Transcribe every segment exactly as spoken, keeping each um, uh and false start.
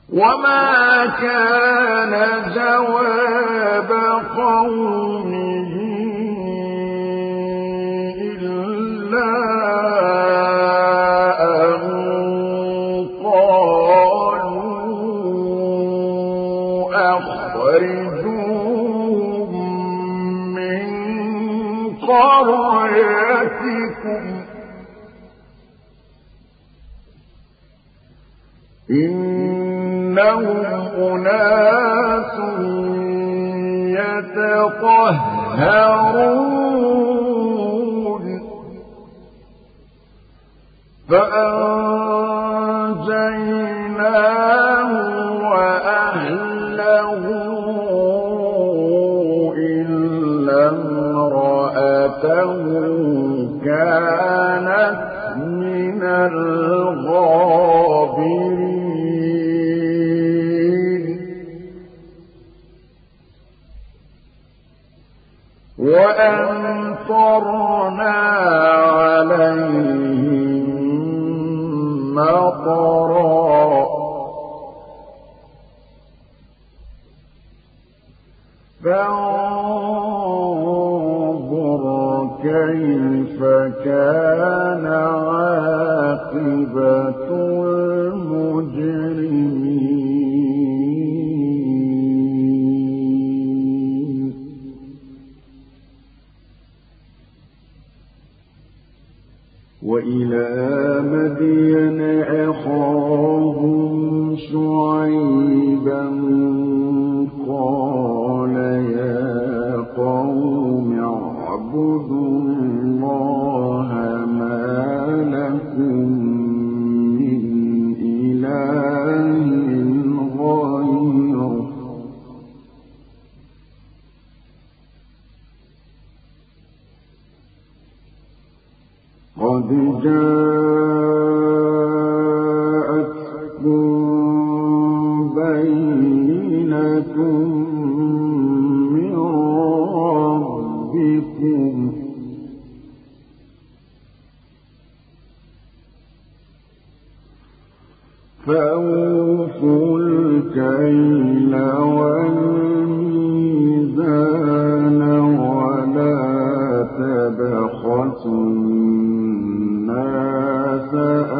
وما كان جواب قومه إلا أن قالوا أخرجوهم من قريتكم إنهم أناس يتطهرون فأنجيناه وأهله إلا امرأته كانت من الغابرين وأمطرنا عليهم مطرا فانظر كيف كان عاقبة المجرمين وإلى مدين أخاهم شعيبا قال يا قوم اعبدوا الله ما لكم من إله غيره قد جاءتكم بينة من ربكم فأوفوا الكيل والميزان ولا تبخسوا الناس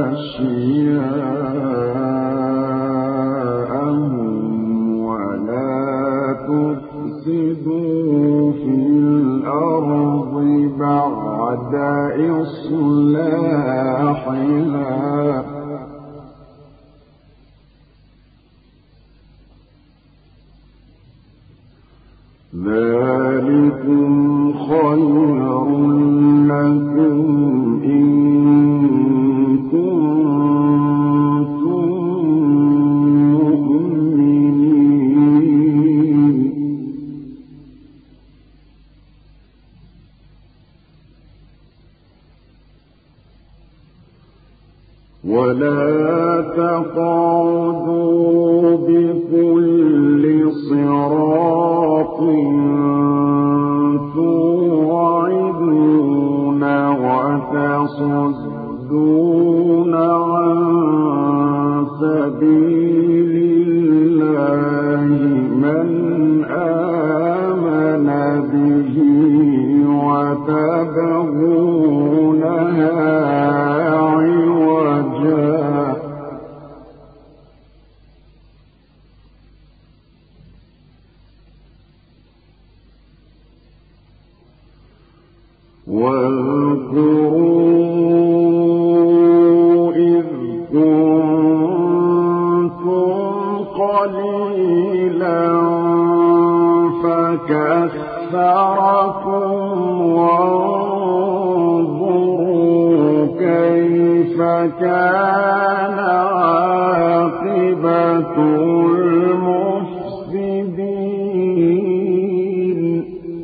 أشياءهم ولا تفسدوا في الأرض بعد إصلاحها ذلكم خير لكم إن كنتم مؤمنين ولا تقعدوا بكل صراط توعدون وتصدون عن سبيل الله من آمن به وتبغونها عوجا واذكروا إذ كنتم قليلا فكثركم وانظروا كيف كان عاقبة المفسدين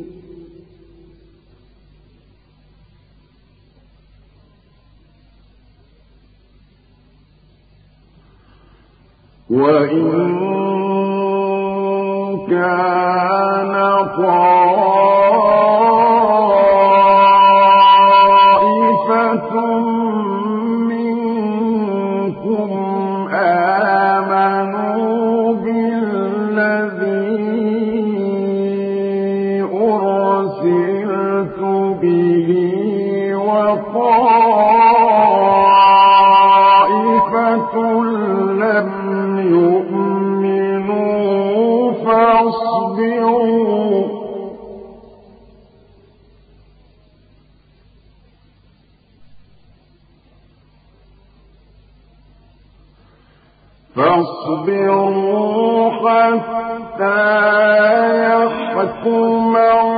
وإن كان طائفة منكم آمنوا فاصبروا حتى يحكم